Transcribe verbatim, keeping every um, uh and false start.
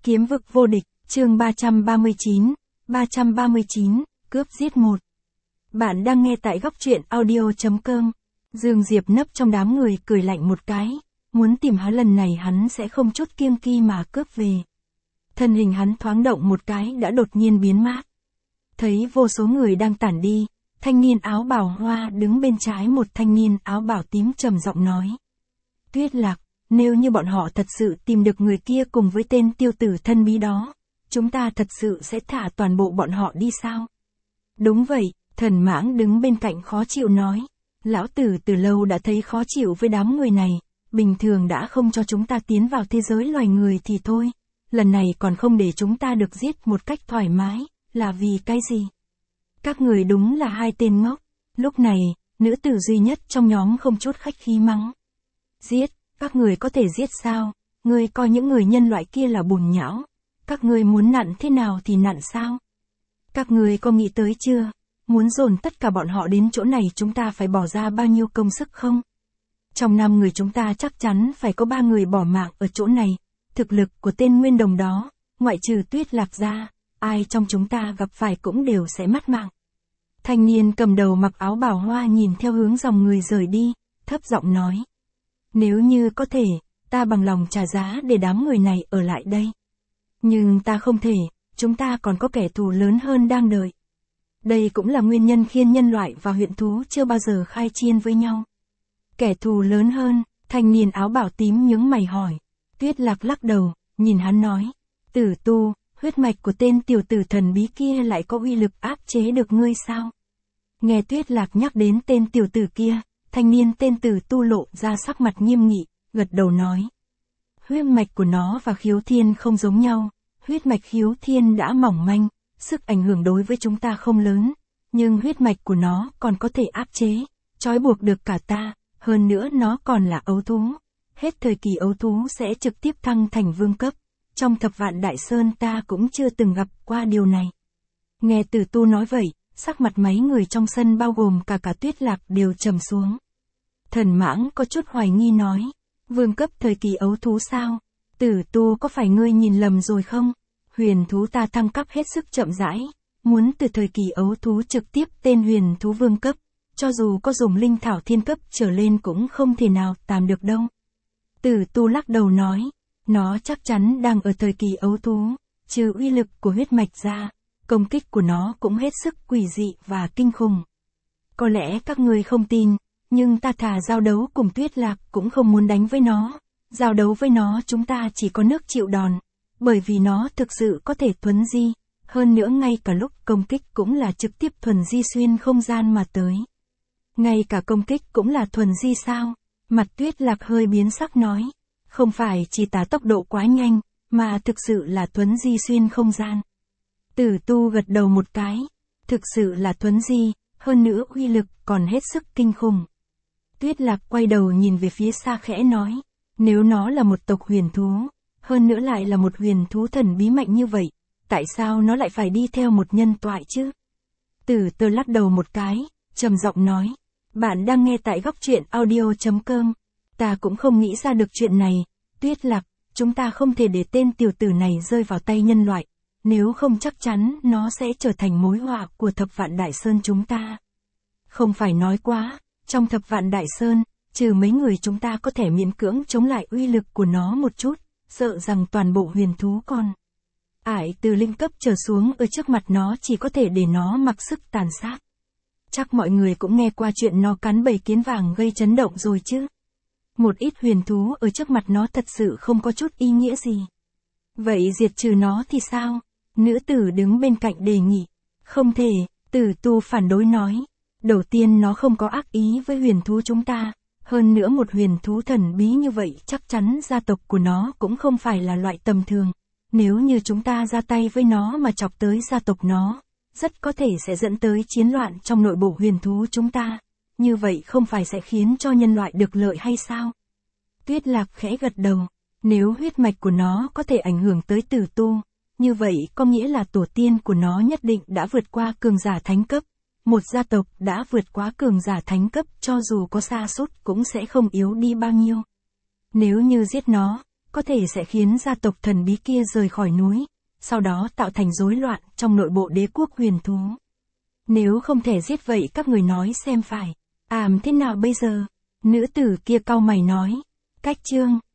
Kiếm vực vô địch, chương ba trăm ba mươi chín, ba trăm ba mươi chín, cướp giết một. Bạn đang nghe tại góc truyện audio.com. Dương Diệp nấp trong đám người cười lạnh một cái, muốn tìm hắn lần này hắn sẽ không chút kiêng kỳ mà cướp về. Thân hình hắn thoáng động một cái đã đột nhiên biến mất. Thấy vô số người đang tản đi, thanh niên áo bào hoa đứng bên trái một thanh niên áo bào tím trầm giọng nói. Tuyết Lạc, nếu như bọn họ thật sự tìm được người kia cùng với tên tiêu tử thân bí đó, chúng ta thật sự sẽ thả toàn bộ bọn họ đi sao? Đúng vậy, Thần Mãng đứng bên cạnh khó chịu nói. Lão tử từ lâu đã thấy khó chịu với đám người này, bình thường đã không cho chúng ta tiến vào thế giới loài người thì thôi, lần này còn không để chúng ta được giết một cách thoải mái, là vì cái gì? Các người đúng là hai tên ngốc. Lúc này, nữ tử duy nhất trong nhóm không chút khách khí mắng. Giết, các người có thể giết sao? Ngươi coi những người nhân loại kia là bùn nhão. Các ngươi muốn nặn thế nào thì nặn sao? Các người có nghĩ tới chưa? Muốn dồn tất cả bọn họ đến chỗ này chúng ta phải bỏ ra bao nhiêu công sức không? Trong năm người chúng ta chắc chắn phải có ba người bỏ mạng ở chỗ này. Thực lực của tên Nguyên Đồng đó, ngoại trừ Tuyết Lạc ra, ai trong chúng ta gặp phải cũng đều sẽ mất mạng. Thanh niên cầm đầu mặc áo bào hoa nhìn theo hướng dòng người rời đi, thấp giọng nói. Nếu như có thể, ta bằng lòng trả giá để đám người này ở lại đây. Nhưng ta không thể, chúng ta còn có kẻ thù lớn hơn đang đợi. Đây cũng là nguyên nhân khiến nhân loại và huyện thú chưa bao giờ khai chiến với nhau. Kẻ thù lớn hơn, thanh niên áo bào tím nhướng mày hỏi. Tuyết Lạc lắc đầu, nhìn hắn nói. Tử Tu, huyết mạch của tên tiểu tử thần bí kia lại có uy lực áp chế được ngươi sao? Nghe Tuyết Lạc nhắc đến tên tiểu tử kia, thanh niên tên Tử Tu lộ ra sắc mặt nghiêm nghị, gật đầu nói. Huyết mạch của nó và khiếu thiên không giống nhau, huyết mạch khiếu thiên đã mỏng manh, sức ảnh hưởng đối với chúng ta không lớn, nhưng huyết mạch của nó còn có thể áp chế, trói buộc được cả ta, hơn nữa nó còn là ấu thú. Hết thời kỳ ấu thú sẽ trực tiếp thăng thành vương cấp, trong thập vạn đại sơn ta cũng chưa từng gặp qua điều này. Nghe Tử Tu nói vậy, sắc mặt mấy người trong sân bao gồm cả cả Tuyết Lạc đều trầm xuống. Thần Mãng có chút hoài nghi nói, vương cấp thời kỳ ấu thú sao? Tử Tu có phải ngươi nhìn lầm rồi không? Huyền thú ta thăng cấp hết sức chậm rãi, muốn từ thời kỳ ấu thú trực tiếp tên huyền thú vương cấp, cho dù có dùng linh thảo thiên cấp trở lên cũng không thể nào tạm được đâu. Tử Tu lắc đầu nói, nó chắc chắn đang ở thời kỳ ấu thú, trừ uy lực của huyết mạch ra, công kích của nó cũng hết sức quỷ dị và kinh khủng. Có lẽ các người không tin, nhưng ta thà giao đấu cùng Tuyết Lạc cũng không muốn đánh với nó. Giao đấu với nó chúng ta chỉ có nước chịu đòn, bởi vì nó thực sự có thể thuấn di, hơn nữa ngay cả lúc công kích cũng là trực tiếp thuần di xuyên không gian mà tới. Ngay cả công kích cũng là thuần di sao? Mặt Tuyết Lạc hơi biến sắc nói, không phải chỉ tả tốc độ quá nhanh, mà thực sự là thuấn di xuyên không gian. Tử Tu gật đầu một cái, thực sự là thuấn di, hơn nữa uy lực còn hết sức kinh khủng. Tuyết Lạc quay đầu nhìn về phía xa khẽ nói, nếu nó là một tộc huyền thú, hơn nữa lại là một huyền thú thần bí mạnh như vậy, tại sao nó lại phải đi theo một nhân toại chứ? Tử Tơ lắc đầu một cái, trầm giọng nói, bạn đang nghe tại góc truyện audio.com, ta cũng không nghĩ ra được chuyện này, Tuyết Lạc, chúng ta không thể để tên tiểu tử này rơi vào tay nhân loại, nếu không chắc chắn nó sẽ trở thành mối họa của thập vạn đại sơn chúng ta. Không phải nói quá, trong thập vạn đại sơn, trừ mấy người chúng ta có thể miễn cưỡng chống lại uy lực của nó một chút, sợ rằng toàn bộ huyền thú còn ải từ linh cấp trở xuống ở trước mặt nó chỉ có thể để nó mặc sức tàn sát. Chắc mọi người cũng nghe qua chuyện nó cắn bầy kiến vàng gây chấn động rồi chứ. Một ít huyền thú ở trước mặt nó thật sự không có chút ý nghĩa gì. Vậy diệt trừ nó thì sao? Nữ tử đứng bên cạnh đề nghị. Không thể, Tử Tu phản đối nói. Đầu tiên nó không có ác ý với huyền thú chúng ta. Hơn nữa một huyền thú thần bí như vậy chắc chắn gia tộc của nó cũng không phải là loại tầm thường. Nếu như chúng ta ra tay với nó mà chọc tới gia tộc nó, rất có thể sẽ dẫn tới chiến loạn trong nội bộ huyền thú chúng ta. Như vậy không phải sẽ khiến cho nhân loại được lợi hay sao? Tuyết Lạc khẽ gật đầu. Nếu huyết mạch của nó có thể ảnh hưởng tới Tử Tu, như vậy có nghĩa là tổ tiên của nó nhất định đã vượt qua cường giả thánh cấp. Một gia tộc đã vượt quá cường giả thánh cấp cho dù có sa sút cũng sẽ không yếu đi bao nhiêu. Nếu như giết nó, có thể sẽ khiến gia tộc thần bí kia rời khỏi núi, sau đó tạo thành rối loạn trong nội bộ đế quốc huyền thú. Nếu không thể giết vậy các người nói xem phải ảm thế nào bây giờ? Nữ tử kia cau mày nói. Cách chương